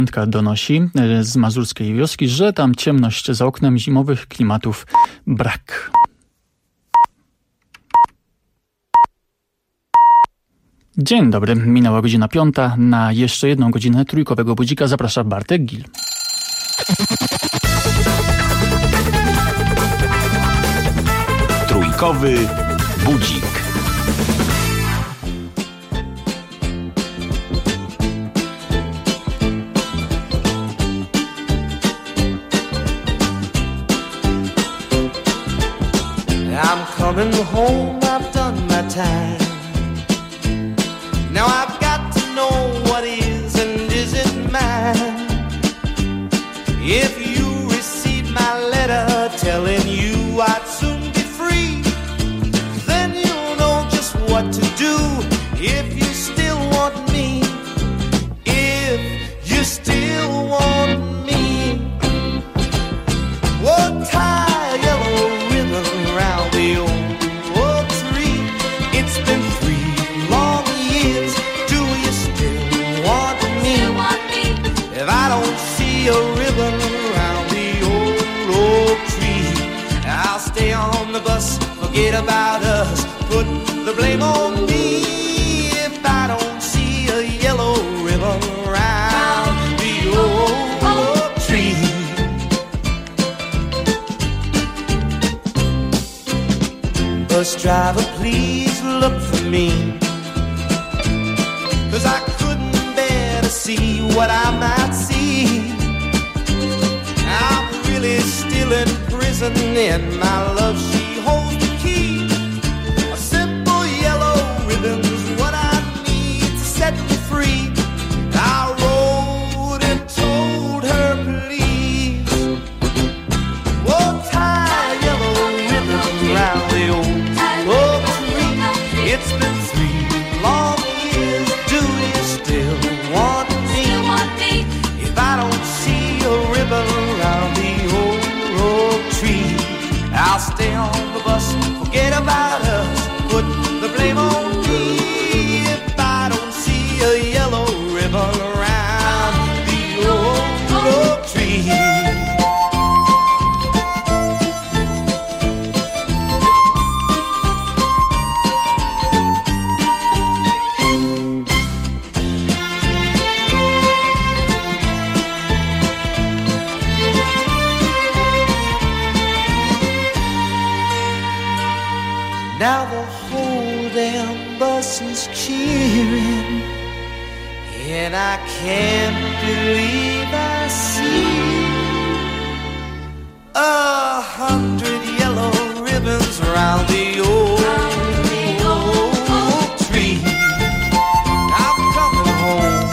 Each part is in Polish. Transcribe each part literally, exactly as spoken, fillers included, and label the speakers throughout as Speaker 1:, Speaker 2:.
Speaker 1: donosi z mazurskiej wioski, że tam ciemność za oknem, zimowych klimatów brak. Dzień dobry, minęła godzina piąta. Na jeszcze jedną godzinę trójkowego budzika zaprasza Bartek Gil.
Speaker 2: Trójkowy budzik.
Speaker 3: I'm coming home, I've done my time. Now I've got to know what is and isn't mine. If you receive my letter telling you I'd soon be free, then you'll know just what to do if you still want me. If you still want me. Whoa, tie a yellow ribbon around the old oak tree. It's been three long years. Do you still want me? If I don't see a ribbon around the old oak tree, I'll stay on the bus, forget about us, put the blame on me. If I don't see a yellow ribbon around the old oak tree. Bus driver, please look for me, 'cause I couldn't bear to see what I might see. I'm really still in prison and my love, she holds the key. A simple yellow ribbon's what I need to set me free. I wrote and told her, please, whoa, tie a yellow ribbon round the old oak tree. It's been three long years. Do you still want me? If I don't see a ribbon around the old oak tree, I'll stay on the bus, forget about us, put the blame on me. If I don't see a yellow ribbon around the old oak tree. Now the whole damn bus is cheering, and I can't believe I see a hundred yellow ribbons around the old, old tree. I'm coming home.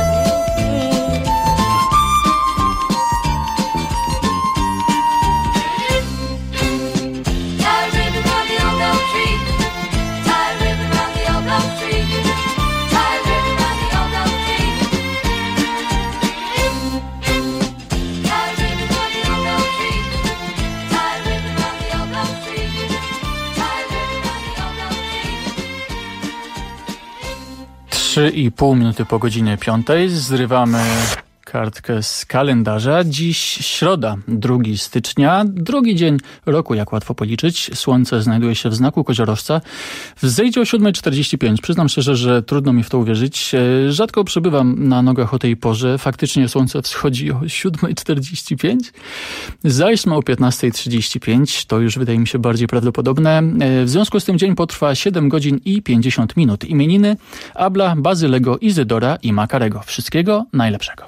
Speaker 1: Trzy i pół minuty po godzinie piątej zrywamy kartkę z kalendarza. Dziś środa, drugiego stycznia, drugi dzień roku, jak łatwo policzyć. Słońce znajduje się w znaku koziorożca. Wzejdzie o siódma czterdzieści pięć. Przyznam szczerze, że trudno mi w to uwierzyć. Rzadko przebywam na nogach o tej porze. Faktycznie słońce wschodzi o siódma czterdzieści pięć. Zaćma o piętnasta trzydzieści pięć. To już wydaje mi się bardziej prawdopodobne. W związku z tym dzień potrwa siedem godzin i pięćdziesiąt minut. Imieniny Abla, Bazylego, Izydora i Makarego. Wszystkiego najlepszego.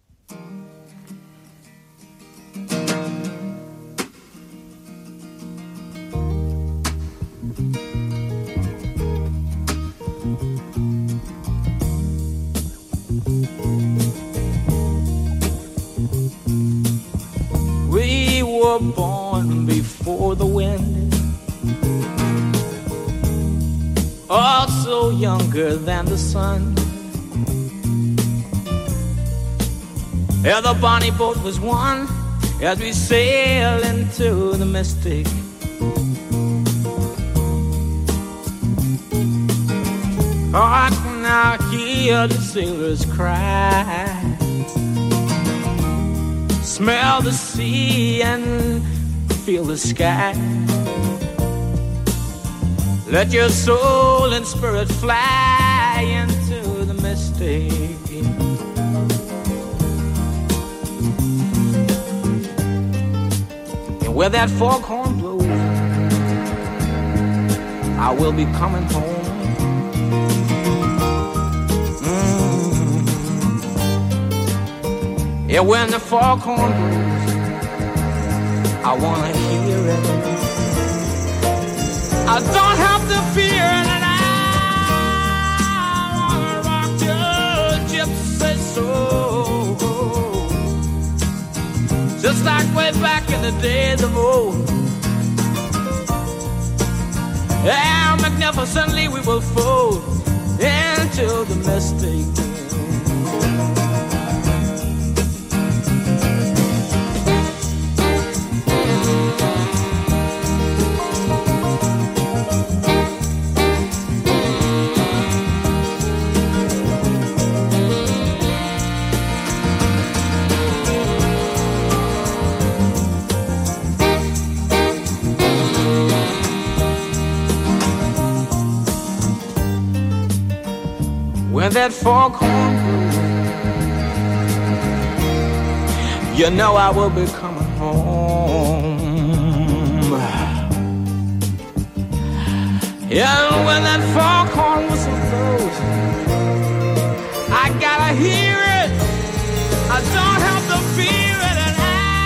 Speaker 4: We were born before the wind, also younger than the sun. Yeah, the bonnie boat was one as we sail into the mystic. Oh, I can now hear the sailors cry. smell the sea and feel the sky. Let your soul and spirit fly into the mystic. And where that foghorn blows, I will be coming home. Mm. Yeah, when the foghorn blows, I wanna hear it. I don't have to fear it, and I wanna rock your gypsy soul, just like way back in the days of old. And magnificently we will fold into the mystic. When that foghorn blows, you know I will be coming home. And when that foghorn whistle blows, I gotta hear it. I don't have to fear it, and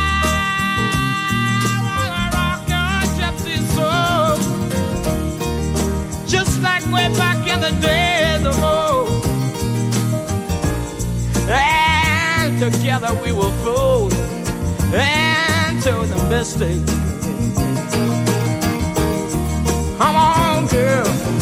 Speaker 4: I wanna rock your gypsy soul, just like way back in the days of old. And together we will fold into the mystic. Come on, girl.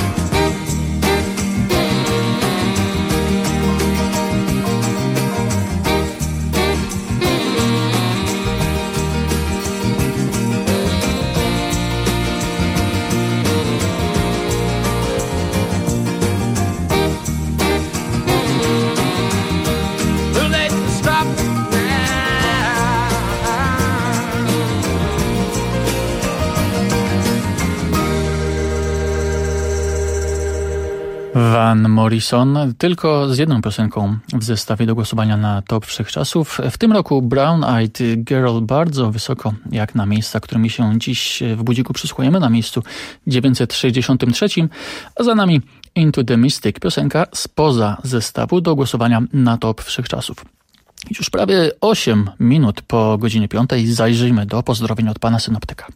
Speaker 1: Van Morrison tylko z jedną piosenką w zestawie do głosowania na top wszechczasów. W tym roku Brown Eyed Girl bardzo wysoko jak na miejsca, którymi się dziś w Budziku przysłuchujemy, na miejscu dziewięćset sześćdziesiątym trzecim, a za nami Into the Mystic, piosenka spoza zestawu do głosowania na top wszechczasów. Już prawie osiem minut po godzinie piątej zajrzyjmy do pozdrowień od pana synoptyka.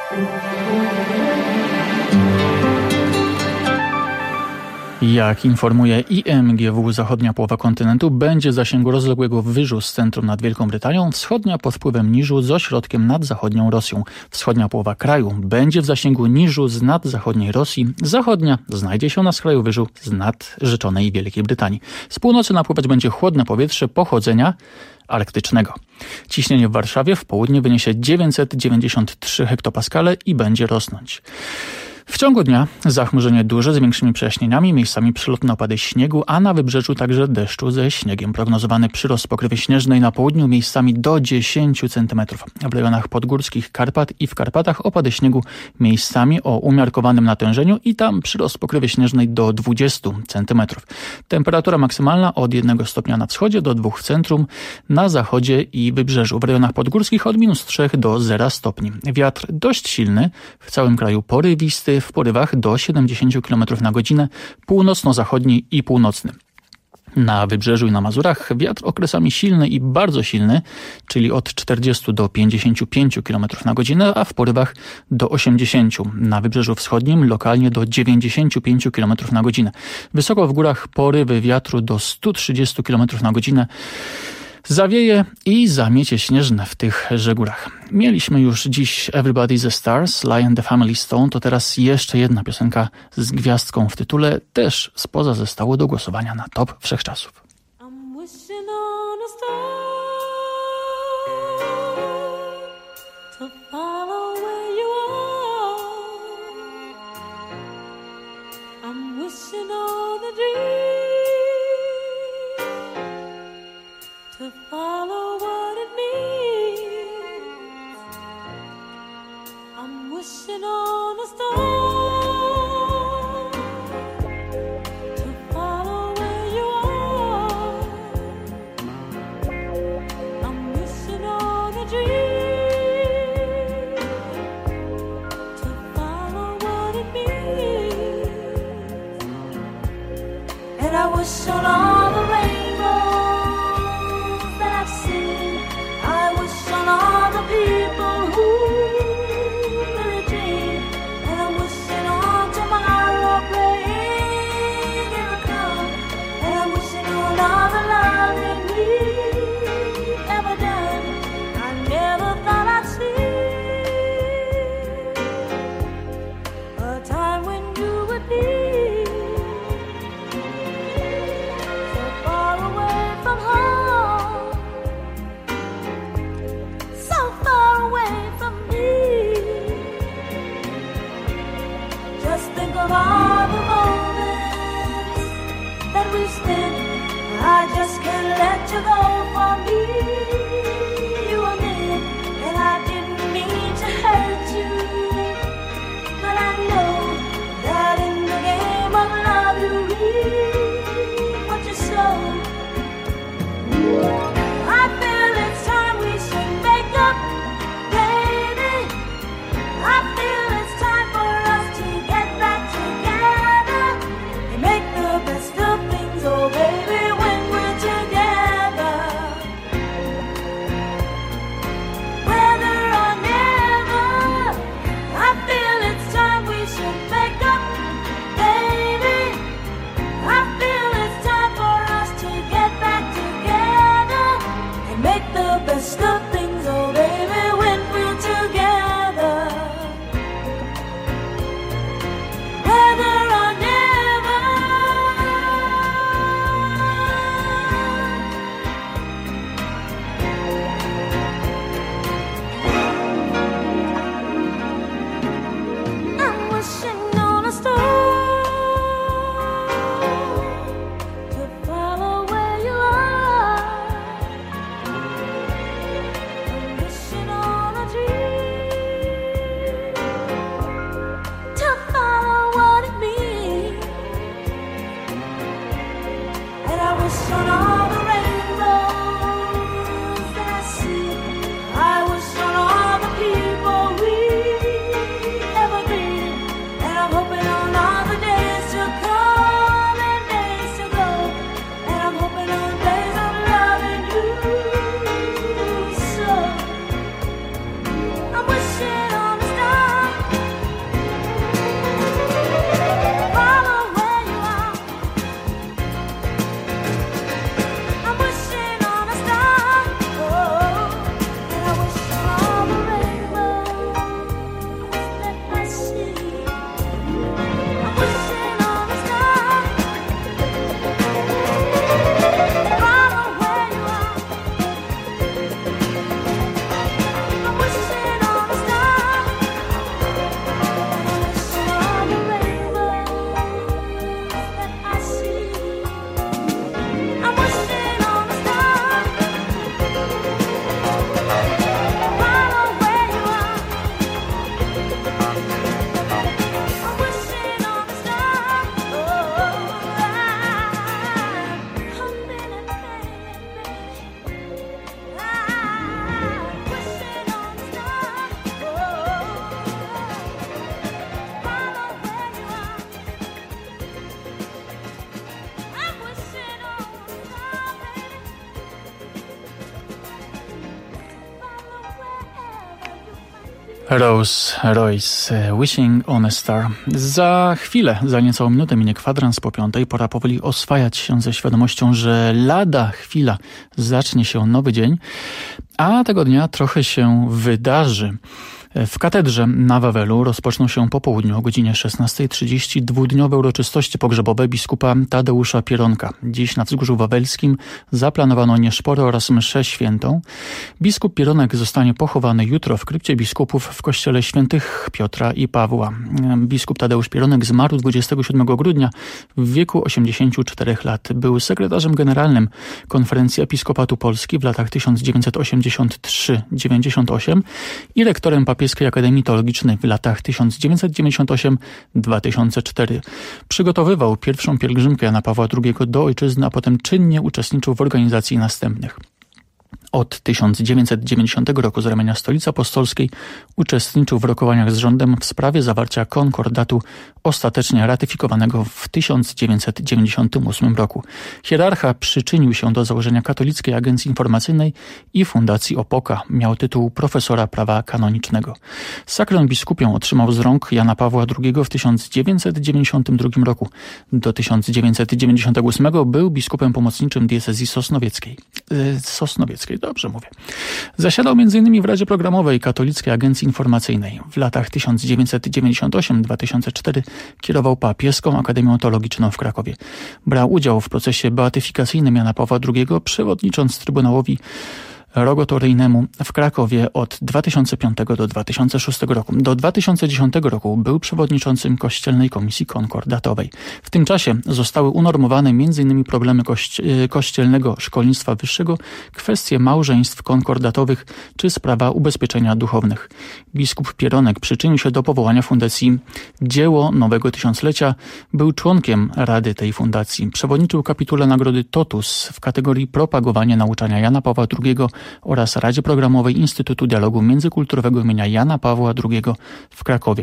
Speaker 1: Jak informuje I M G W, zachodnia połowa kontynentu będzie w zasięgu rozległego wyżu z centrum nad Wielką Brytanią, wschodnia pod wpływem niżu z ośrodkiem nad zachodnią Rosją. Wschodnia połowa kraju będzie w zasięgu niżu z nad zachodniej Rosji, zachodnia znajdzie się na skraju wyżu z nad rzeczonej Wielkiej Brytanii. Z północy napływać będzie chłodne powietrze pochodzenia arktycznego. Ciśnienie w Warszawie w południe wyniesie dziewięćset dziewięćdziesiąt trzy hektopaskale i będzie rosnąć. W ciągu dnia zachmurzenie duże z większymi przejaśnieniami, miejscami przelotne opady śniegu, a na wybrzeżu także deszczu ze śniegiem. Prognozowany przyrost pokrywy śnieżnej na południu miejscami do dziesięć centymetrów. W rejonach podgórskich Karpat i w Karpatach opady śniegu miejscami o umiarkowanym natężeniu i tam przyrost pokrywy śnieżnej do dwudziestu centymetrów. Temperatura maksymalna od jednego stopnia na wschodzie do dwóch w centrum, na zachodzie i wybrzeżu. W rejonach podgórskich od minus trzech do zera stopni. Wiatr dość silny, w całym kraju porywisty, w porywach do siedemdziesięciu kilometrów na godzinę, północno-zachodni i północny. Na wybrzeżu i na Mazurach wiatr okresami silny i bardzo silny, czyli od czterdziestu do pięćdziesięciu pięciu kilometrów na godzinę, a w porywach do osiemdziesięciu. Na wybrzeżu wschodnim lokalnie do dziewięćdziesięciu pięciu kilometrów na godzinę. Wysoko w górach porywy wiatru do stu trzydziestu kilometrów na godzinę. Zawieje i zamiecie śnieżne w tychże górach. Mieliśmy już dziś Everybody's a Stars, Lion the Family Stone, to teraz jeszcze jedna piosenka z gwiazdką w tytule, też spoza zestawu do głosowania na top wszechczasów.
Speaker 5: I'm wishing on a star to follow where you are. I'm wishing on a dream to follow what it means. a dream to follow what it means, and I wish on all the rainbows that I've seen. I wish on all the people who really dream, and I'm wishing on tomorrow, praying it will come, and I'm wishing on all the love that we've ever done. I never thought I'd see a time when you would be so far away from home, so far away from me. Just think of all the moments that we spent. I just can't let you go for me. You were meant, and I didn't mean to hurt you, but I know that in the game of love you reap what you sow. I feel it's time we should make up, baby. I feel it's time for us to get back together and make the best of things, oh baby, when we're together. Whether or never, I feel it's time we should make up, baby. I feel it's time for us to get back together and make the best of things, oh baby, when we're together. Whether or never, I'm wishing on a star to follow where you are. I'm wishing on a dream to follow what it means, and I wish on all the rainbows that I see. I wish on all the people we ever been, and I'm hoping on all the days to come and days to go, and I'm hoping on days of loving you so. I'm wishing on a star, follow where you are. I'm wishing on a star, oh, and I wish on all the rainbows that I see. I'm wishing on a star, follow where you are. I'm wishing on a star, and I wish on all the rainbows that I see. I'm wishing on a star, follow where you are. I'm wishing on a star, oh, I'm hoping and praying, baby. I'm wishing on a star, oh, follow where you are. I'm wishing on a star, baby. Follow wherever you might be.
Speaker 1: Rose Royce, Wishing on a Star. Za chwilę, za niecałą minutę minie kwadrans po piątej. Pora powoli oswajać się ze świadomością, że lada chwila zacznie się nowy dzień, a tego dnia trochę się wydarzy. W katedrze na Wawelu rozpoczną się po południu o godzinie szesnastej trzydzieści dwudniowe uroczystości pogrzebowe biskupa Tadeusza Pieronka. Dziś na Wzgórzu Wawelskim zaplanowano nieszporę oraz mszę świętą. Biskup Pieronek zostanie pochowany jutro w krypcie biskupów w kościele świętych Piotra i Pawła. Biskup Tadeusz Pieronek zmarł dwudziestego siódmego grudnia w wieku osiemdziesięciu czterech lat. Był sekretarzem generalnym Konferencji Episkopatu Polski w latach tysiąc dziewięćset osiemdziesiąt trzy do dziewięćdziesiąt osiem i rektorem papieskiego Papieskiej Akademii Teologicznej w latach tysiąc dziewięćset dziewięćdziesiąt osiem do dwa tysiące cztery. Przygotowywał pierwszą pielgrzymkę Jana Pawła drugiego do ojczyzny, a potem czynnie uczestniczył w organizacji następnych. Od tysiąc dziewięćset dziewięćdziesiątego roku z ramienia Stolicy Apostolskiej uczestniczył w rokowaniach z rządem w sprawie zawarcia konkordatu ostatecznie ratyfikowanego w tysiąc dziewięćset dziewięćdziesiątym ósmym roku. Hierarcha przyczynił się do założenia Katolickiej Agencji Informacyjnej i Fundacji Opoka. Miał tytuł profesora prawa kanonicznego. Sakrę biskupią otrzymał z rąk Jana Pawła drugiego w tysiąc dziewięćset dziewięćdziesiątym drugim roku. Do tysiąc dziewięćset dziewięćdziesiątego ósmego był biskupem pomocniczym diecezji sosnowieckiej. Yy, sosnowieckiej, dobrze mówię. Zasiadał m.in. w Radzie Programowej Katolickiej Agencji Informacyjnej. W latach tysiąc dziewięćset dziewięćdziesiątym ósmym do dwa tysiące czwartego kierował Papieską Akademią Teologiczną w Krakowie. Brał udział w procesie beatyfikacyjnym Jana Pawła drugiego, przewodnicząc Trybunałowi Rogotoryjnemu w Krakowie od dwa tysiące piątego do dwa tysiące szóstego roku. Do dwa tysiące dziesiątego roku był przewodniczącym Kościelnej Komisji Konkordatowej. W tym czasie zostały unormowane m.in. problemy kości kościelnego szkolnictwa wyższego, kwestie małżeństw konkordatowych czy sprawa ubezpieczenia duchownych. Biskup Pieronek przyczynił się do powołania Fundacji Dzieło Nowego Tysiąclecia. Był członkiem Rady tej fundacji. Przewodniczył kapitule Nagrody Totus w kategorii propagowanie nauczania Jana Pawła drugiego oraz Radzie Programowej Instytutu Dialogu Międzykulturowego imienia Jana Pawła drugiego w Krakowie.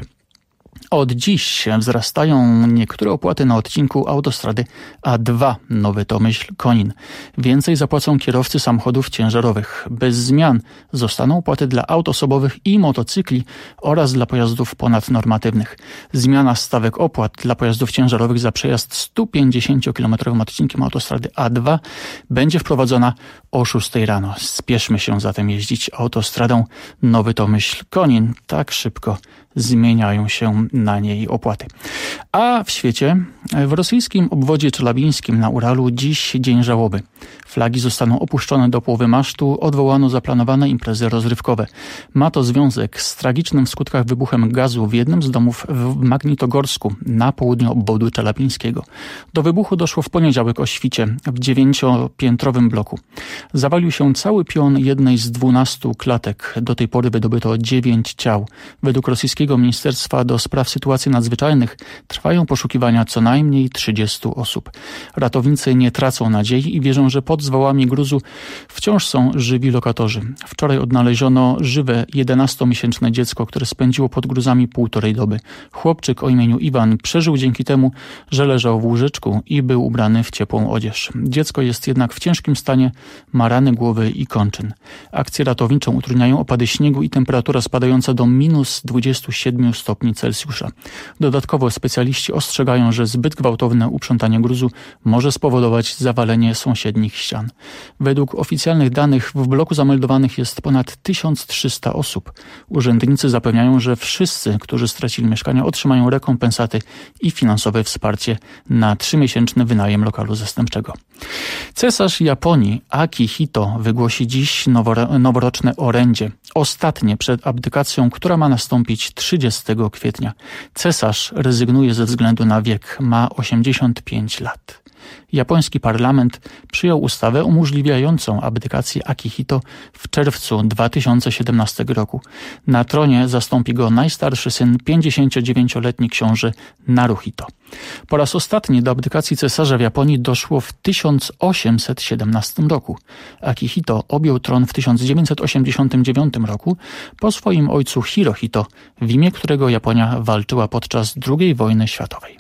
Speaker 1: Od dziś wzrastają niektóre opłaty na odcinku autostrady A dwa Nowy Tomyśl-Konin. Więcej zapłacą kierowcy samochodów ciężarowych. Bez zmian zostaną opłaty dla aut osobowych i motocykli oraz dla pojazdów ponadnormatywnych. Zmiana stawek opłat dla pojazdów ciężarowych za przejazd sto pięćdziesięciokilometrowym odcinkiem autostrady A dwa będzie wprowadzona o szóstej rano. Spieszmy się zatem jeździć autostradą Nowy Tomyśl-Konin. Tak szybko zmieniają się na niej opłaty. A w świecie, w rosyjskim obwodzie czelabińskim na Uralu dziś dzień żałoby. Flagi zostaną opuszczone do połowy masztu, odwołano zaplanowane imprezy rozrywkowe. Ma to związek z tragicznym w skutkach wybuchem gazu w jednym z domów w Magnitogorsku na południu obwodu czelabińskiego. Do wybuchu doszło w poniedziałek o świcie w dziewięciopiętrowym bloku. Zawalił się cały pion jednej z dwunastu klatek. Do tej pory wydobyto dziewięć ciał. Według rosyjskiego Ministerstwa do Spraw Sytuacji Nadzwyczajnych trwają poszukiwania co najmniej trzydziestu osób. Ratownicy nie tracą nadziei i wierzą, że pod zwałami gruzu wciąż są żywi lokatorzy. Wczoraj odnaleziono żywe jedenastomiesięczne dziecko, które spędziło pod gruzami półtorej doby. Chłopczyk o imieniu Iwan przeżył dzięki temu, że leżał w łóżeczku i był ubrany w ciepłą odzież. Dziecko jest jednak w ciężkim stanie, ma rany głowy i kończyn. Akcję ratowniczą utrudniają opady śniegu i temperatura spadająca do minus dwudziestu siedmiu stopni Celsjusza. Dodatkowo specjaliści ostrzegają, że zbyt gwałtowne uprzątanie gruzu może spowodować zawalenie sąsiednich ścian. Według oficjalnych danych w bloku zameldowanych jest ponad tysiąc trzysta osób. Urzędnicy zapewniają, że wszyscy, którzy stracili mieszkania, otrzymają rekompensaty i finansowe wsparcie na trzymiesięczny wynajem lokalu zastępczego. Cesarz Japonii Akihito wygłosi dziś noworoczne orędzie. Ostatnie przed abdykacją, która ma nastąpić trzydziestego kwietnia. Cesarz rezygnuje ze względu na wiek. Ma osiemdziesiąt pięć lat. Japoński parlament przyjął ustawę umożliwiającą abdykację Akihito w czerwcu dwa tysiące siedemnastego roku. Na tronie zastąpi go najstarszy syn, pięćdziesięciodziewięcioletni książę Naruhito. Po raz ostatni do abdykacji cesarza w Japonii doszło w tysiąc osiemset siedemnastym roku. Akihito objął tron w tysiąc dziewięćset osiemdziesiątym dziewiątym roku po swoim ojcu Hirohito, w imię którego Japonia walczyła podczas drugiej wojny światowej.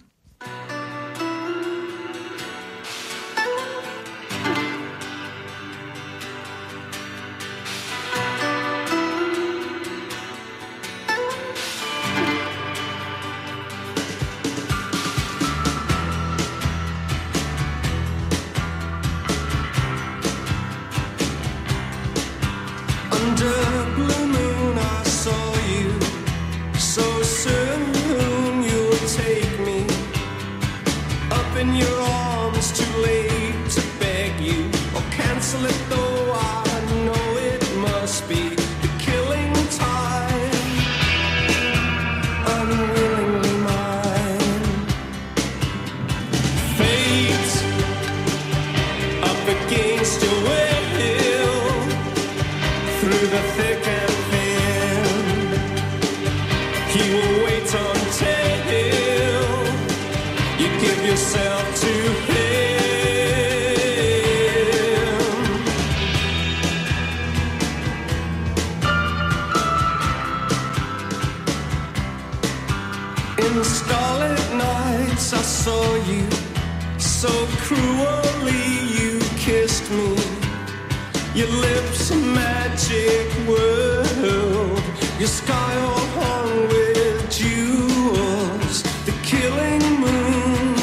Speaker 6: In starlit nights I saw you, so cruelly you kissed me. Your lips a magic world, your sky all hung with jewels. The killing moon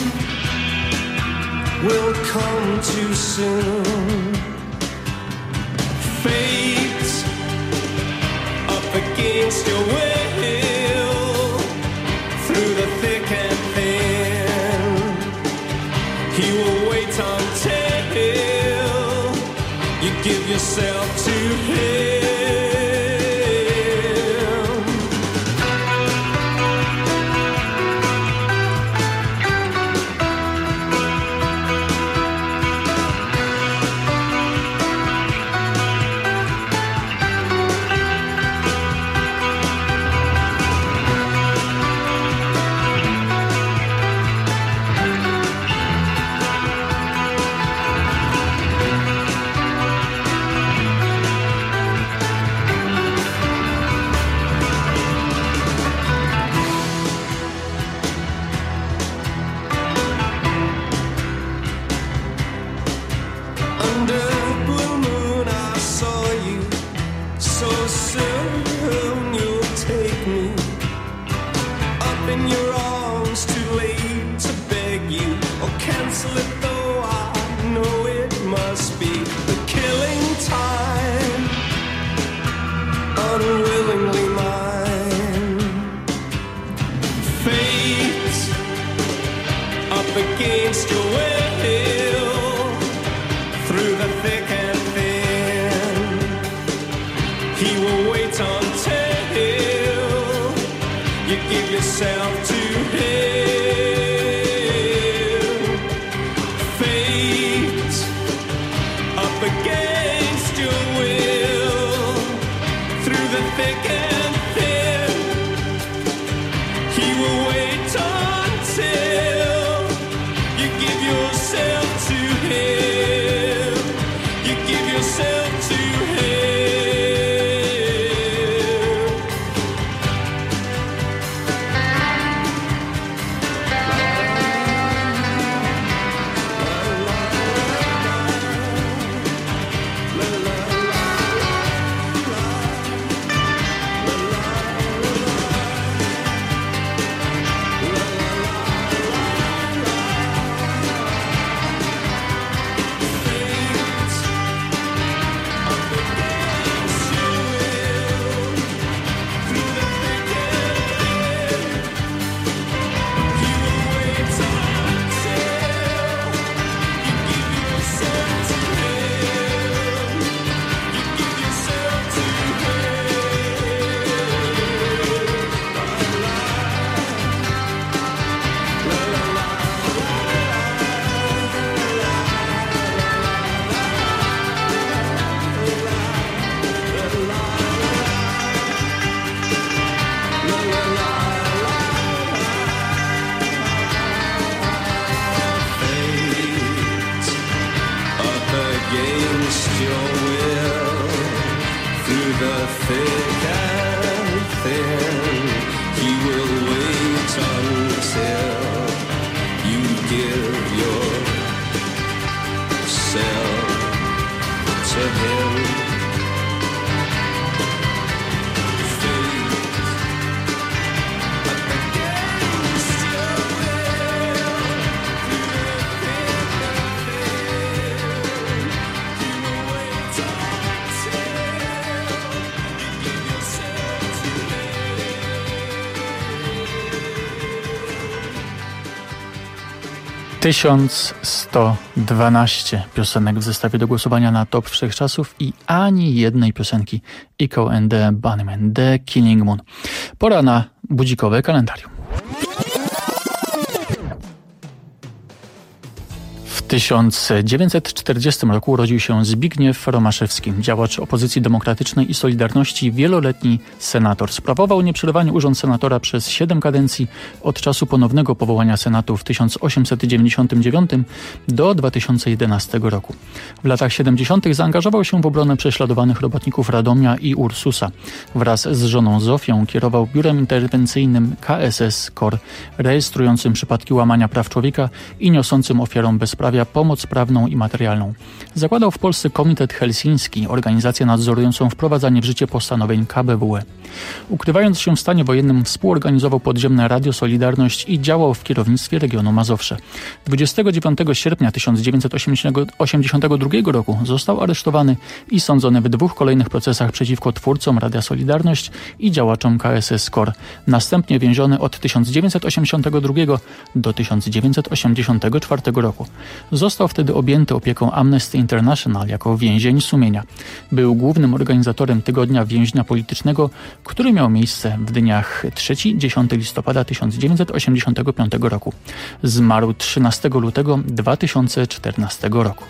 Speaker 6: will come too soon. Fate up against your will, through the thick and thin, he will wait until you give yourself to him.
Speaker 1: tysiąc sto dwanaście piosenek w zestawie do głosowania na top wszechczasów i ani jednej piosenki Echo and the Bunnymen, The Killing Moon. Pora na budzikowe kalendarium. W tysiąc dziewięćset czterdziestym roku urodził się Zbigniew Romaszewski, działacz opozycji demokratycznej i Solidarności, wieloletni senator. Sprawował nieprzerwanie urząd senatora przez siedem kadencji od czasu ponownego powołania Senatu w tysiąc osiemset dziewięćdziesiątym dziewiątym do dwa tysiące jedenastego roku. W latach siedemdziesiątych zaangażował się w obronę prześladowanych robotników Radomia i Ursusa. Wraz z żoną Zofią kierował biurem interwencyjnym K S S KOR, rejestrującym przypadki łamania praw człowieka i niosącym ofiarom bezprawia pomoc prawną i materialną. Zakładał w Polsce Komitet Helsiński, organizację nadzorującą wprowadzanie w życie postanowień K B W E. Ukrywając się w stanie wojennym, współorganizował podziemne Radio Solidarność i działał w kierownictwie regionu Mazowsze. dwudziestego dziewiątego sierpnia tysiąc dziewięćset osiemdziesiątego drugiego roku został aresztowany i sądzony w dwóch kolejnych procesach przeciwko twórcom Radia Solidarność i działaczom K S S KOR. Następnie więziony od tysiąc dziewięćset osiemdziesiątego drugiego do tysiąc dziewięćset osiemdziesiątego czwartego roku. Został wtedy objęty opieką Amnesty International jako więzień sumienia. Był głównym organizatorem Tygodnia Więźnia Politycznego, który miał miejsce w dniach trzeciego do dziesiątego listopada tysiąc dziewięćset osiemdziesiątego piątego roku. Zmarł trzynastego lutego dwa tysiące czternastego roku.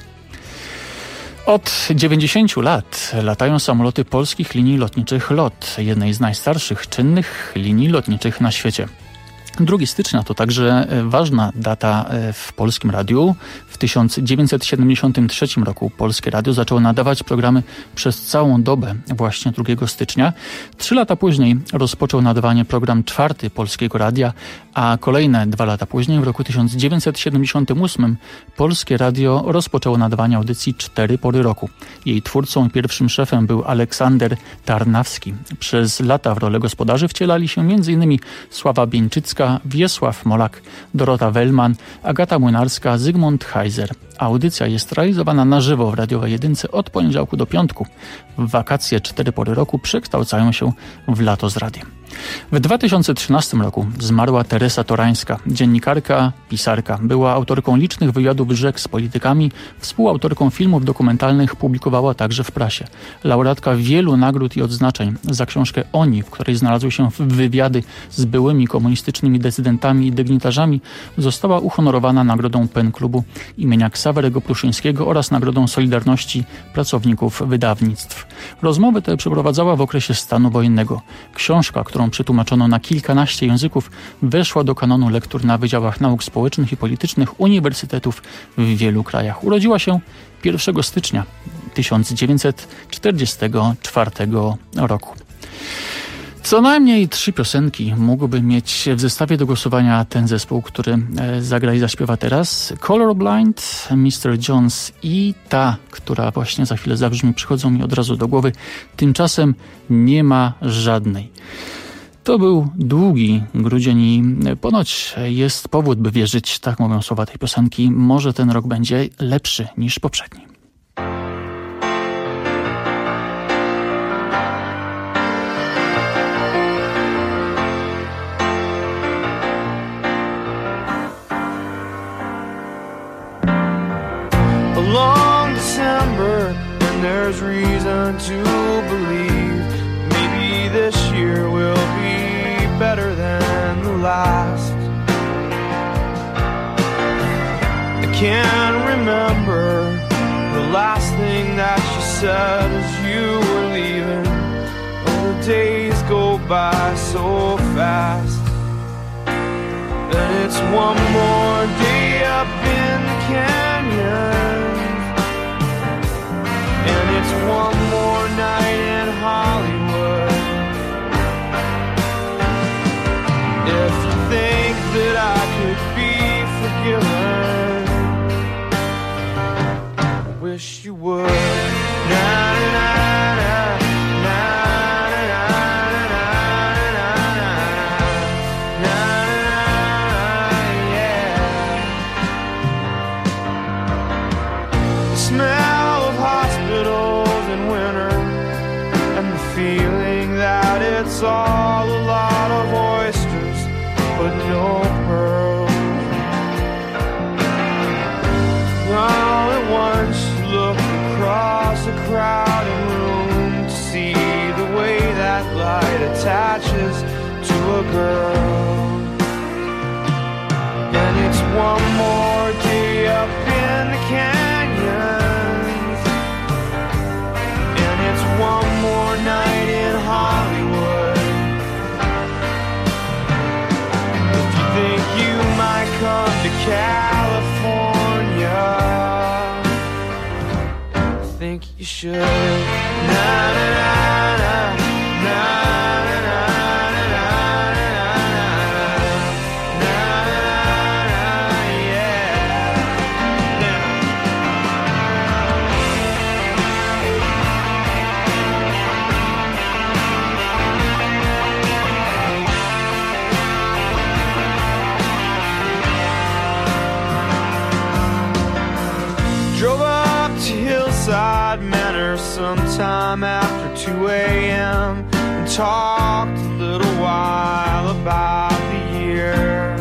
Speaker 1: Od dziewięćdziesięciu lat latają samoloty polskich linii lotniczych LOT, jednej z najstarszych czynnych linii lotniczych na świecie. drugiego stycznia to także ważna data w Polskim Radiu. W tysiąc dziewięćset siedemdziesiątym trzecim roku Polskie Radio zaczęło nadawać programy przez całą dobę właśnie drugiego stycznia. Trzy lata później rozpoczął nadawanie program czwarty Polskiego Radia, a kolejne dwa lata później, w roku tysiąc dziewięćset siedemdziesiątym ósmym, Polskie Radio rozpoczęło nadawanie audycji Cztery Pory Roku. Jej twórcą i pierwszym szefem był Aleksander Tarnawski. Przez lata w rolę gospodarzy wcielali się m.in. Sława Bieńczycka, Wiesław Molak, Dorota Wellman, Agata Młynarska, Zygmunt Heiser. Audycja jest realizowana na żywo w radiowej jedynce od poniedziałku do piątku. W wakacje Cztery Pory Roku przekształcają się w lato z radiem. W dwa tysiące trzynastym roku zmarła Teresa Torańska, dziennikarka, pisarka. Była autorką licznych wywiadów rzek z politykami, współautorką filmów dokumentalnych, publikowała także w prasie. Laureatka wielu nagród i odznaczeń za książkę Oni, w której znalazły się wywiady z byłymi komunistycznymi decydentami i dygnitarzami, została uhonorowana nagrodą Pen Klubu imienia Ksawerego Pruszyńskiego oraz nagrodą Solidarności Pracowników Wydawnictw. Rozmowy te przeprowadzała w okresie stanu wojennego. Książka, którą przetłumaczono na kilkanaście języków, weszła do kanonu lektur na Wydziałach Nauk Społecznych i Politycznych uniwersytetów w wielu krajach. Urodziła się pierwszego stycznia tysiąc dziewięćset czterdziestego czwartego roku. Co najmniej trzy piosenki mógłby mieć w zestawie do głosowania ten zespół, który zagra i zaśpiewa teraz. Colorblind, mister Jones i ta, która właśnie za chwilę zabrzmi, przychodzą mi od razu do głowy. Tymczasem nie ma żadnej. To był długi grudzień i ponoć jest powód, by wierzyć, tak mówią słowa tej piosenki, może ten rok będzie lepszy niż poprzedni.
Speaker 4: Long December, and there's reason to believe maybe this year will be better than the last. I can't remember the last thing that you said as you were leaving. Oh, the days go by so fast, and it's one more day up in the canyon. And it's one more night in Hollywood. If you think that I could be forgiven, I wish you would. Na, na, na, na, na, na, na, na, na, na, yeah. The smell of hospitals in winter, and the feeling that it's all a lot of oysters but no pearls. All at once you look across a crowded room to see the way that light attaches to a girl. And it's one more day up in the sometime after two a.m. and talked a little while about the year.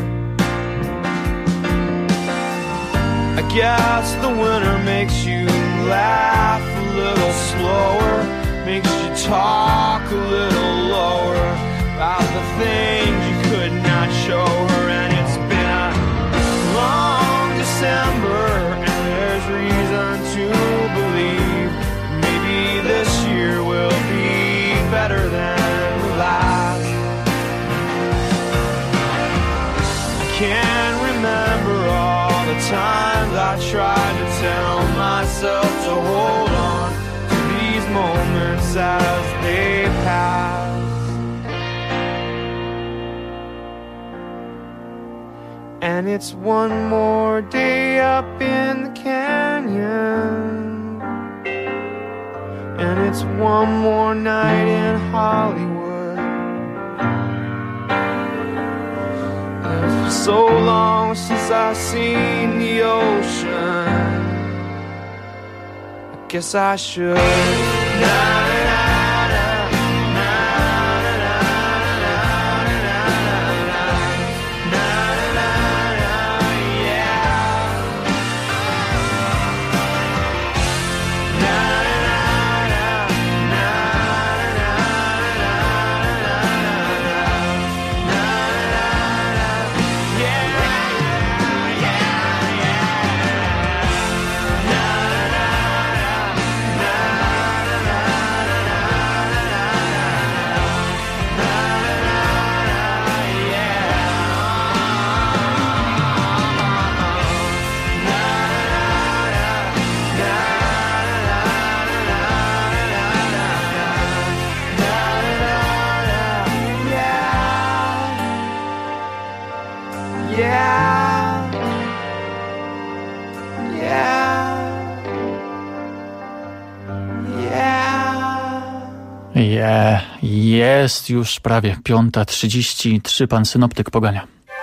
Speaker 4: I guess the winter makes you laugh a little slower, makes you talk a little lower about the things you could not show her. And it's been a long December, and there's reason to believe maybe this year will be better than the last. I can't remember all the times I tried to tell myself to hold on to these moments as they pass. And it's one more day up in the canyon, and it's one more night in Hollywood. And it's so long since I've seen the ocean, I guess I should. Nah,
Speaker 1: Yeah, jest już prawie piąta trzydzieści trzy, pan synoptyk pogania.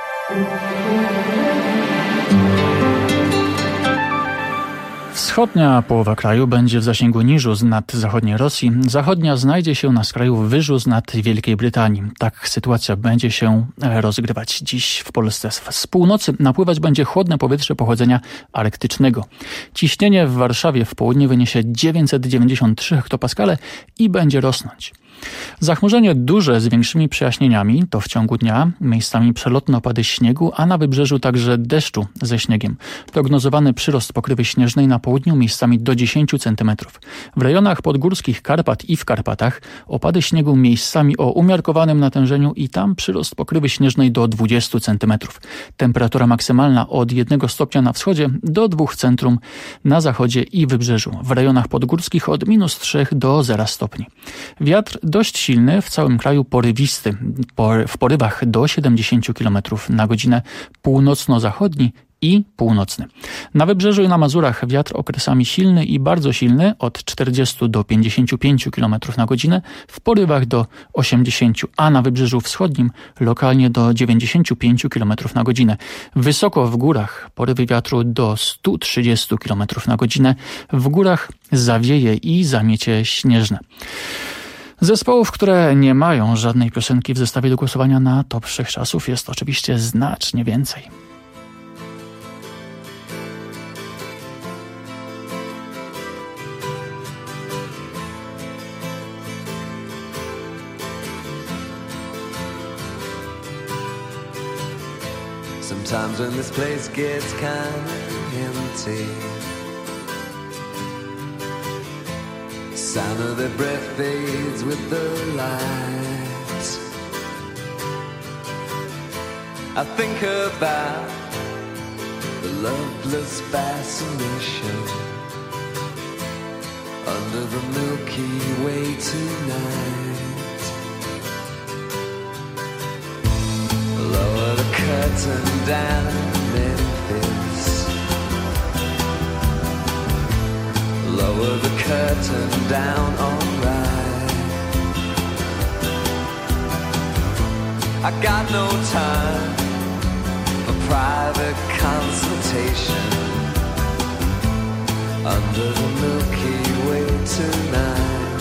Speaker 1: Wschodnia połowa kraju będzie w zasięgu niżu z nad zachodniej Rosji, zachodnia znajdzie się na skraju wyżu z nad Wielkiej Brytanii. Tak sytuacja będzie się rozgrywać dziś w Polsce. Z północy napływać będzie chłodne powietrze pochodzenia arktycznego. Ciśnienie w Warszawie w południe wyniesie dziewięćset dziewięćdziesiąt trzy hektopaskale i będzie rosnąć. Zachmurzenie duże z większymi przejaśnieniami to w ciągu dnia, miejscami przelotne opady śniegu, a na wybrzeżu także deszczu ze śniegiem. Prognozowany przyrost pokrywy śnieżnej na południu miejscami do dziesięć centymetrów. W rejonach podgórskich Karpat i w Karpatach opady śniegu miejscami o umiarkowanym natężeniu i tam przyrost pokrywy śnieżnej do dwudziestu centymetrów. Temperatura maksymalna od jednego stopnia na wschodzie do dwóch centrum na zachodzie i wybrzeżu. W rejonach podgórskich od minus trzech do zera stopni. Wiatr dość silny, w całym kraju porywisty, w porywach do siedemdziesięciu kilometrów na godzinę, północno-zachodni i północny. Na wybrzeżu i na Mazurach wiatr okresami silny i bardzo silny od czterdziestu do pięćdziesięciu pięciu kilometrów na godzinę, w porywach do osiemdziesięciu, a na wybrzeżu wschodnim lokalnie do dziewięćdziesięciu pięciu kilometrów na godzinę. Wysoko w górach porywy wiatru do stu trzydziestu kilometrów na godzinę, w górach zawieje i zamiecie śnieżne. Zespołów, które nie mają żadnej piosenki w zestawie do głosowania na top wszechczasów, jest oczywiście znacznie więcej.
Speaker 7: Sometimes when this place gets kind of empty, sound of their breath fades with the light. I think about the loveless fascination under the Milky Way tonight. Lower the curtain down in Memphis, lower the curtain down, alright. I got no time for private consultation. under the Milky Way tonight.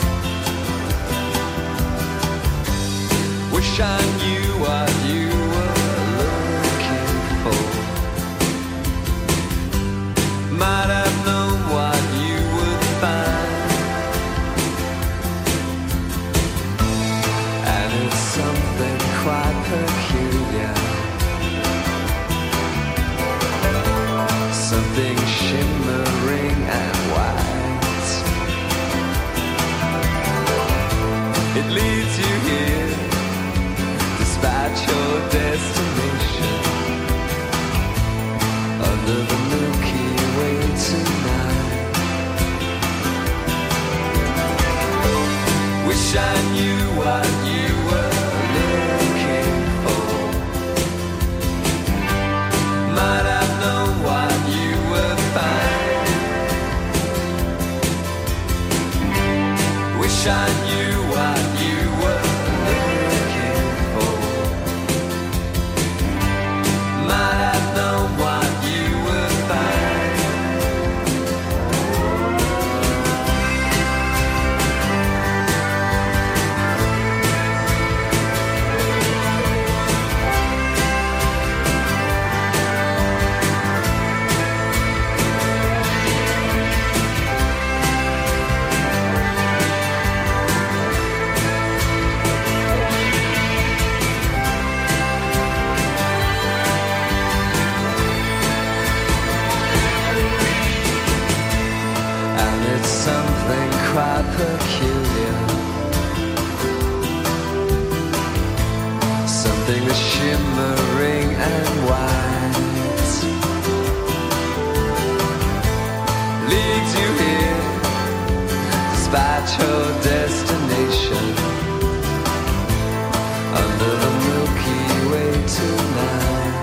Speaker 7: Wish I knew what you were looking for. Might have known what you would find. And it's something quite peculiar, something shimmering and white. It leads you here despite your destination, under the Milky Way tonight. Wish I knew what you were looking for. Might have known what you would find. Wish I knew what you were looking for. Might have known what you would find. Something quite peculiar, something that's shimmering and white, leads you here despite your destination, under the Milky Way tonight.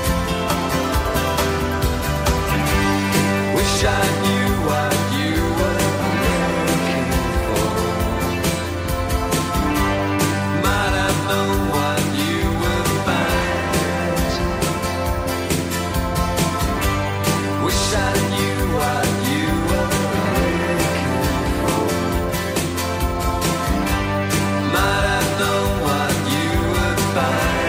Speaker 7: Wish I knew what you were looking for. Might have known what you would find. Wish I knew what you were looking for. Might have known what you would find.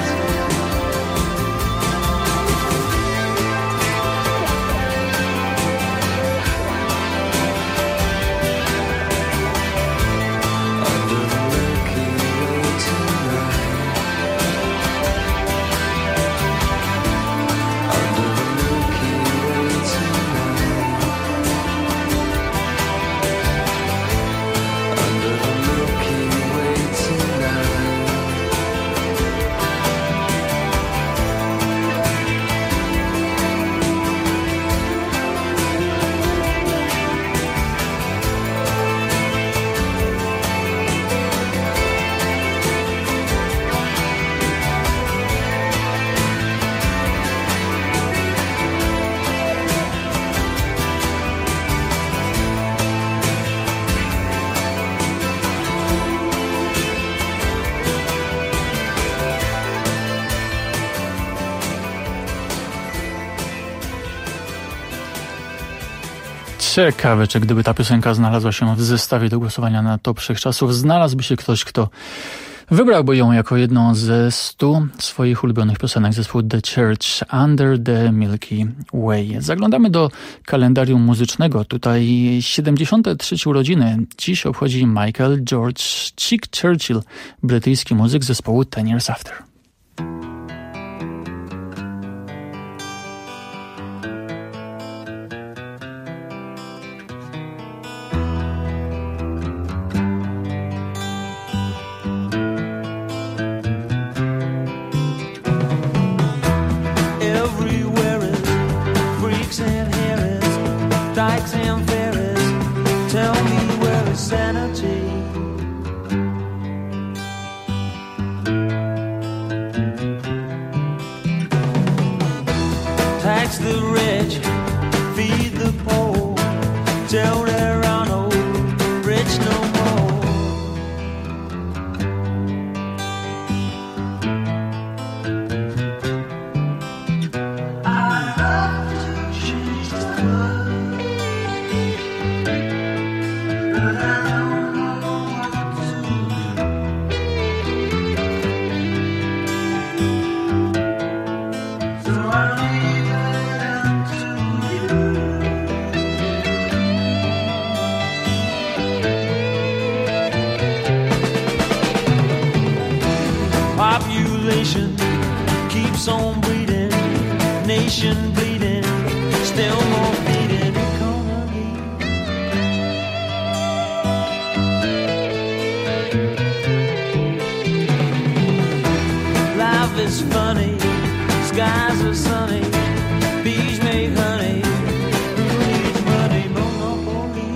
Speaker 1: Ciekawe, czy gdyby ta piosenka znalazła się w zestawie do głosowania na top wszechczasów, znalazłby się ktoś, kto wybrałby ją jako jedną ze stu swoich ulubionych piosenek zespół The Church, Under the Milky Way. Zaglądamy do kalendarium muzycznego. Tutaj siedemdziesiąte trzecie urodziny. Dziś obchodzi Michael George Chick Churchill, brytyjski muzyk zespołu Ten Years After.
Speaker 8: Tax the rich, feed the poor, till there are no rich no more. I love to change the world. nation keeps on breeding, nation bleeding, still more bleeding economy. Life is funny, skies are sunny, bees make honey. Who needs money? Monopoly.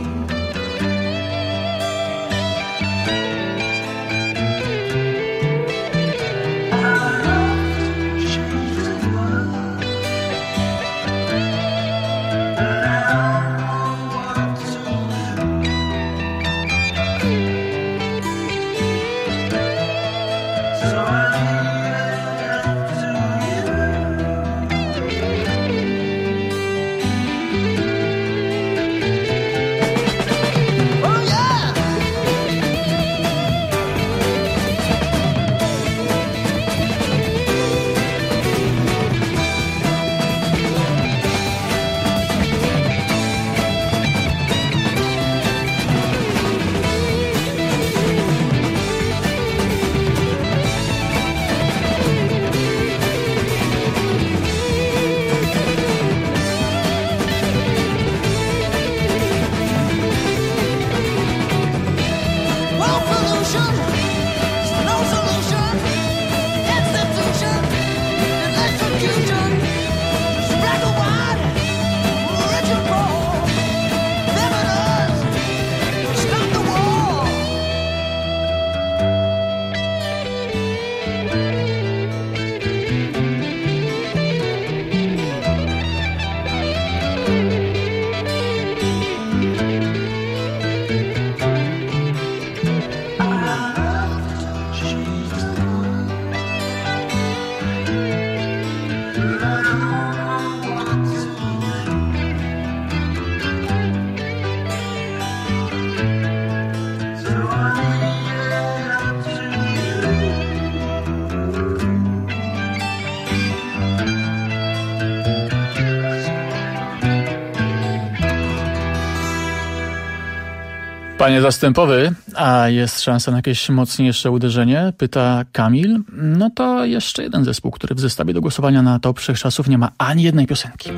Speaker 1: Panie zastępowy, a jest szansa na jakieś mocniejsze uderzenie? Pyta Kamil. No to jeszcze jeden zespół, który w zestawie do głosowania na top wszechczasów nie ma ani jednej piosenki.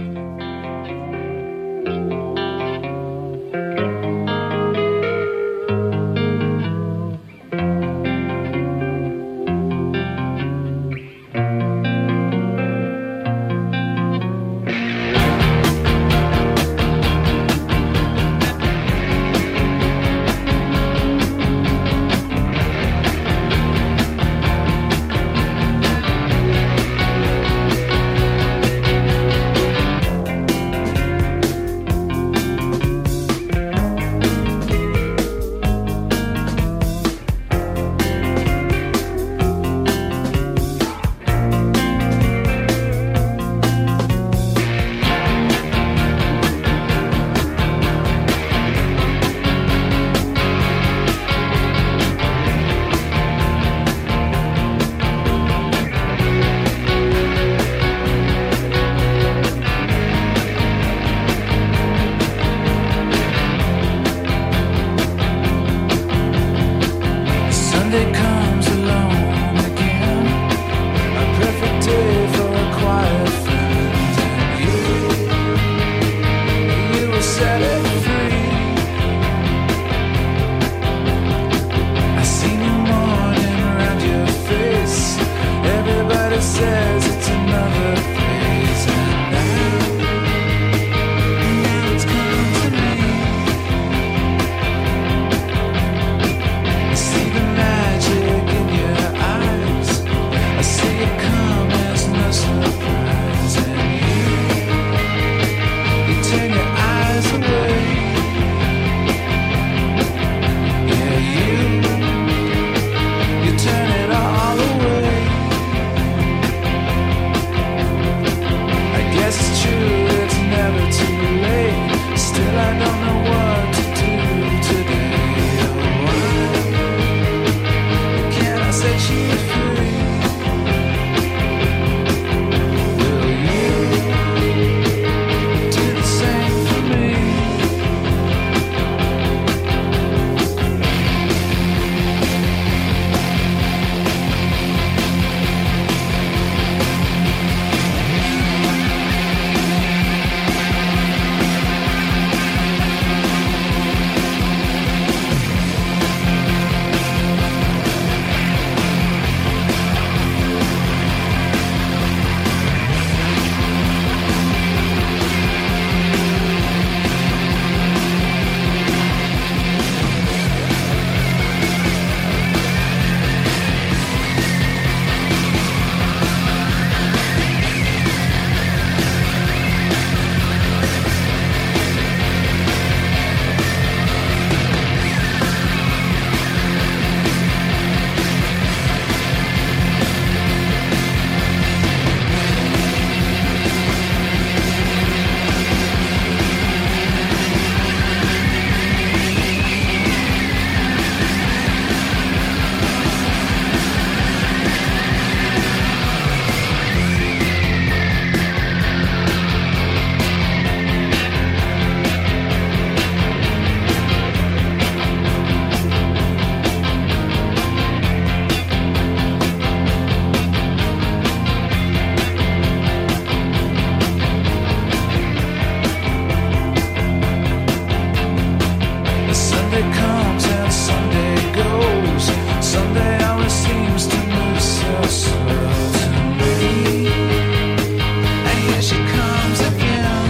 Speaker 6: Sunday always seems to move so slow to me. And here she comes again.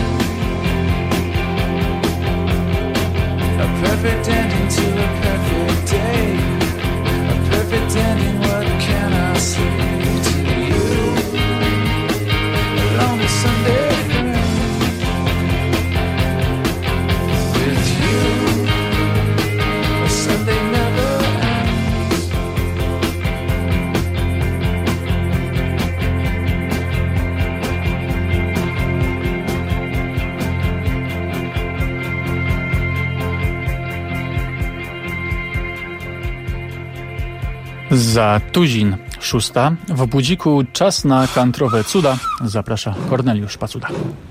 Speaker 6: A perfect ending to a perfect day. A perfect ending, what can I say to you? A lonely Sunday friend. With you, a Sunday never ends.
Speaker 1: Za tuzin szósta. W budziku czas na kantrowe cuda. Zaprasza Korneliusz Pacuda.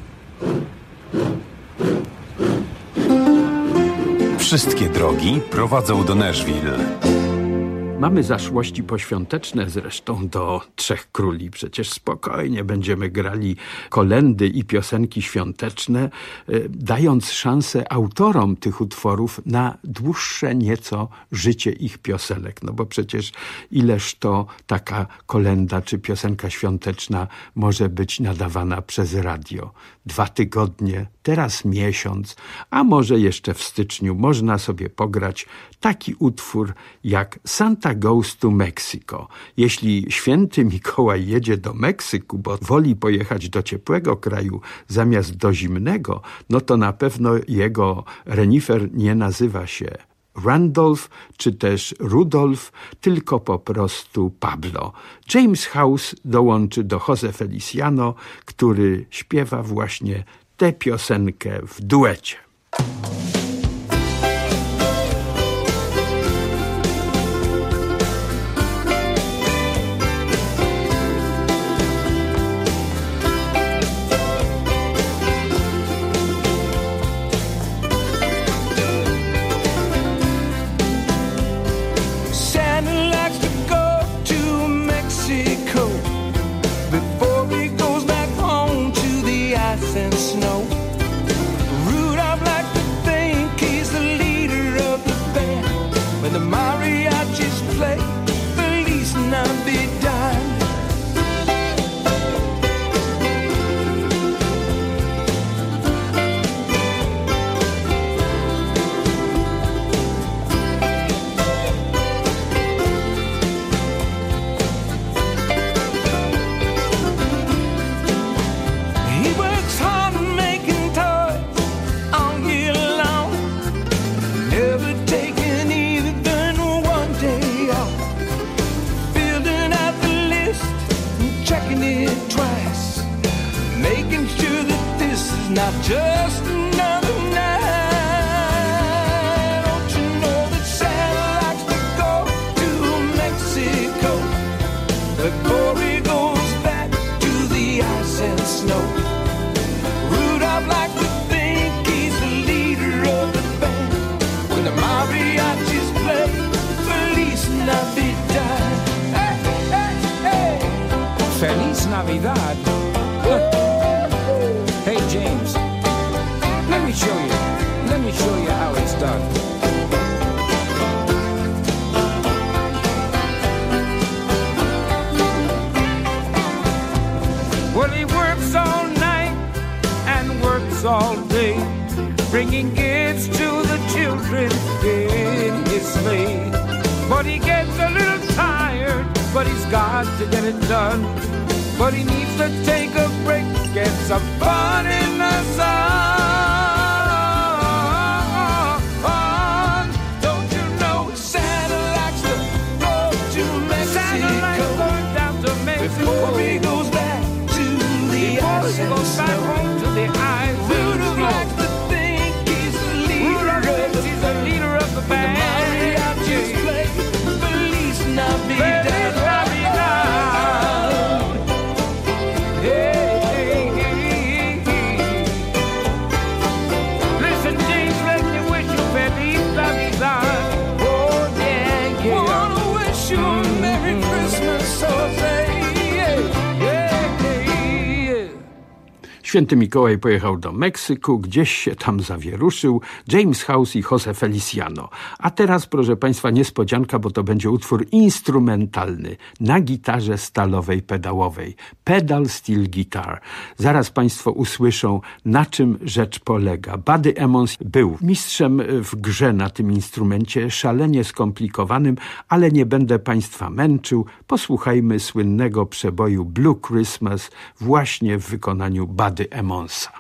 Speaker 2: Wszystkie drogi prowadzą do Nashville.
Speaker 9: Mamy zaszłości poświąteczne zresztą do Trzech Króli. Przecież spokojnie będziemy grali kolędy i piosenki świąteczne, dając szansę autorom tych utworów na dłuższe nieco życie ich piosenek. No bo przecież ileż to taka kolęda czy piosenka świąteczna może być nadawana przez radio. Dwa tygodnie, teraz miesiąc, a może jeszcze w styczniu można sobie pograć taki utwór jak Santa Goes to Mexico. Jeśli święty Mikołaj jedzie do Meksyku, bo woli pojechać do ciepłego kraju zamiast do zimnego, no to na pewno jego renifer nie nazywa się Randolph czy też Rudolf, tylko po prostu Pablo. James House dołączy do Jose Feliciano, który śpiewa właśnie tę piosenkę w duecie.
Speaker 10: Feliz Navidad. Hey James, let me show you. Let me show you how it's done. Well, he works all night and works all day, bringing gifts to the children in his sleigh. But he gets a little tired, but he's got to get it done. But he needs to take a break, get some fun in the sun. Don't you know Santa likes to go to Mexico? Santa likes going down to Mexico before he goes back to the ice and goes back home to the ice. Rudolph likes to think he's the leader. Rudolph he's the leader of the band. The mariachis play Feliz Navidad. Feliz Navidad.
Speaker 9: Święty Mikołaj pojechał do Meksyku, gdzieś się tam zawieruszył, James House i Jose Feliciano. A teraz, proszę Państwa, niespodzianka, bo to będzie utwór instrumentalny na gitarze stalowej pedałowej. Pedal steel guitar. Zaraz Państwo usłyszą, na czym rzecz polega. Buddy Emmons był mistrzem w grze na tym instrumencie, szalenie skomplikowanym, ale nie będę Państwa męczył. Posłuchajmy słynnego przeboju Blue Christmas właśnie w wykonaniu Buddy Emmonsa.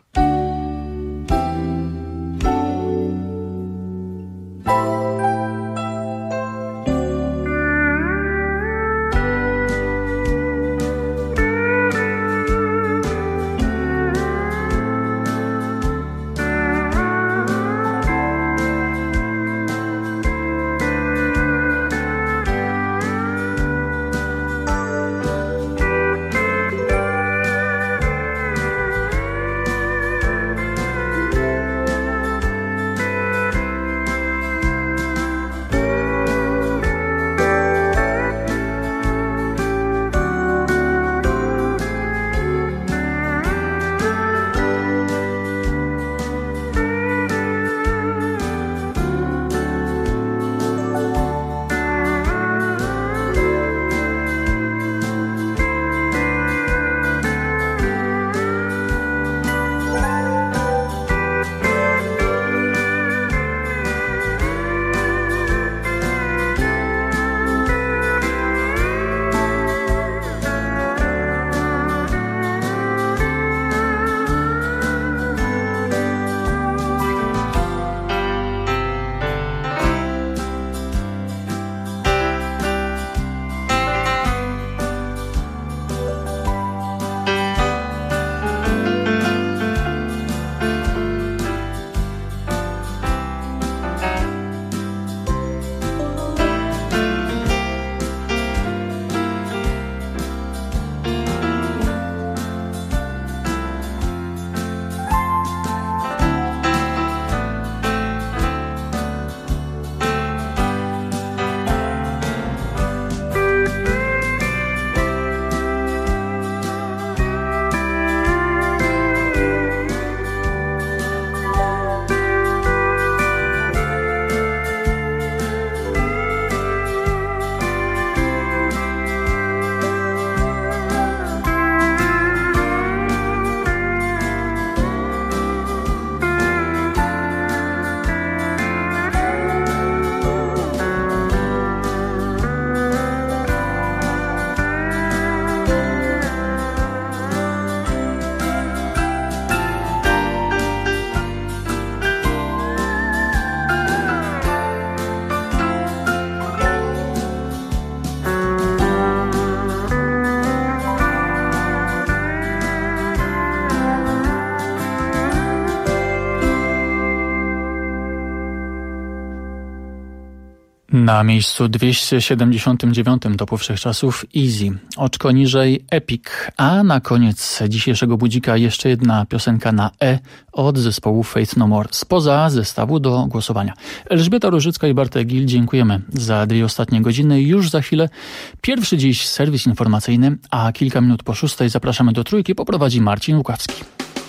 Speaker 1: Na miejscu dwieście siedemdziesiątym dziewiątym topu wszechczasów Easy, oczko niżej Epic, a na koniec dzisiejszego budzika jeszcze jedna piosenka na E od zespołu Faith No More, spoza zestawu do głosowania. Elżbieta Różycka i Bartek Gil, dziękujemy za dwie ostatnie godziny. Już za chwilę pierwszy dziś serwis informacyjny, a kilka minut po szóstej zapraszamy do Trójki, poprowadzi Marcin Łukawski.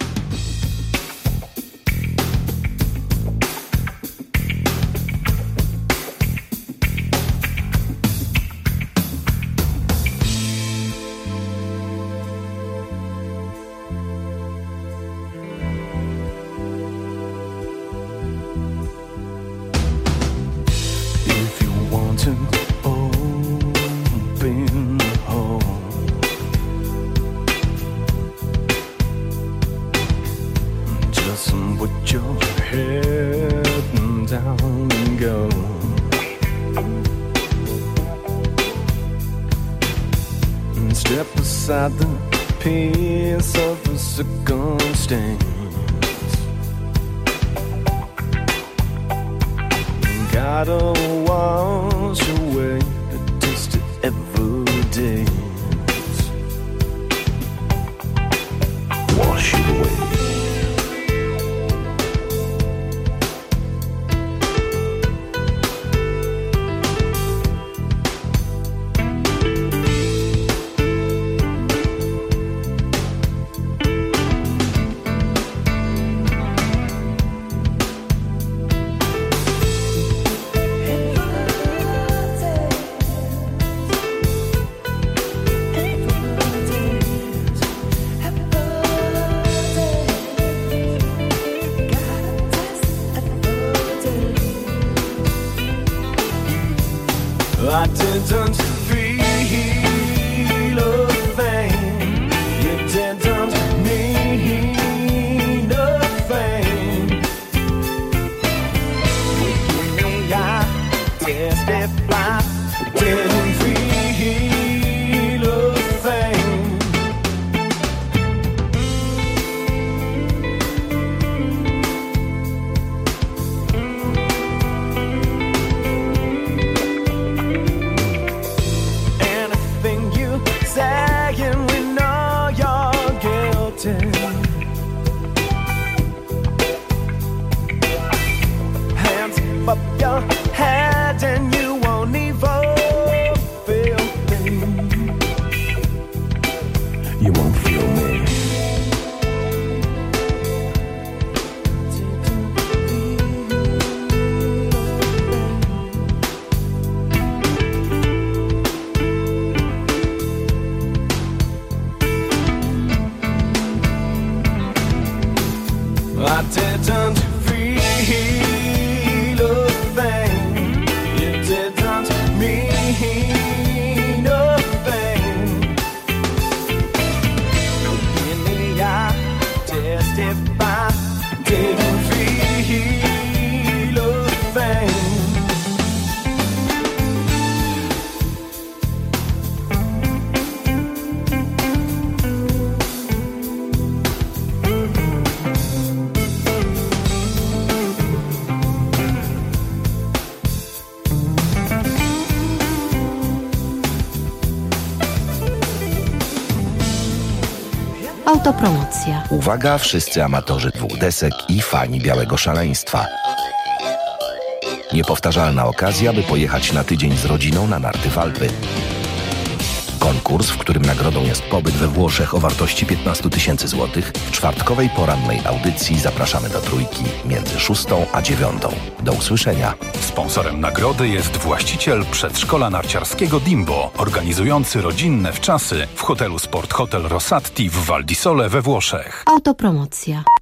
Speaker 11: Beside the pace of the circumstance, gotta wash away the taste of evidence. Wash it away. didn't feel a thing. You didn't mean a thing. I testify, didn't feel a thing. Anything you say and we know you're guilty. Hands up your head and you won't even feel me. You won't feel me. I didn't feel a thing. You didn't mean a thing. In the eye, testify, didn't feel a thing.
Speaker 12: Autopromocja.
Speaker 13: Uwaga, wszyscy amatorzy dwóch desek i fani białego szaleństwa. Niepowtarzalna okazja, by pojechać na tydzień z rodziną na narty w Alpy. Konkurs, w którym nagrodą jest pobyt we Włoszech o wartości piętnaście tysięcy złotych. W czwartkowej porannej audycji zapraszamy do Trójki między szóstą a dziewiątą. Do usłyszenia.
Speaker 2: Sponsorem nagrody jest właściciel przedszkola narciarskiego Dimbo, organizujący rodzinne wczasy w hotelu Sport Hotel Rossatti w Val di Sole we Włoszech.
Speaker 12: Autopromocja.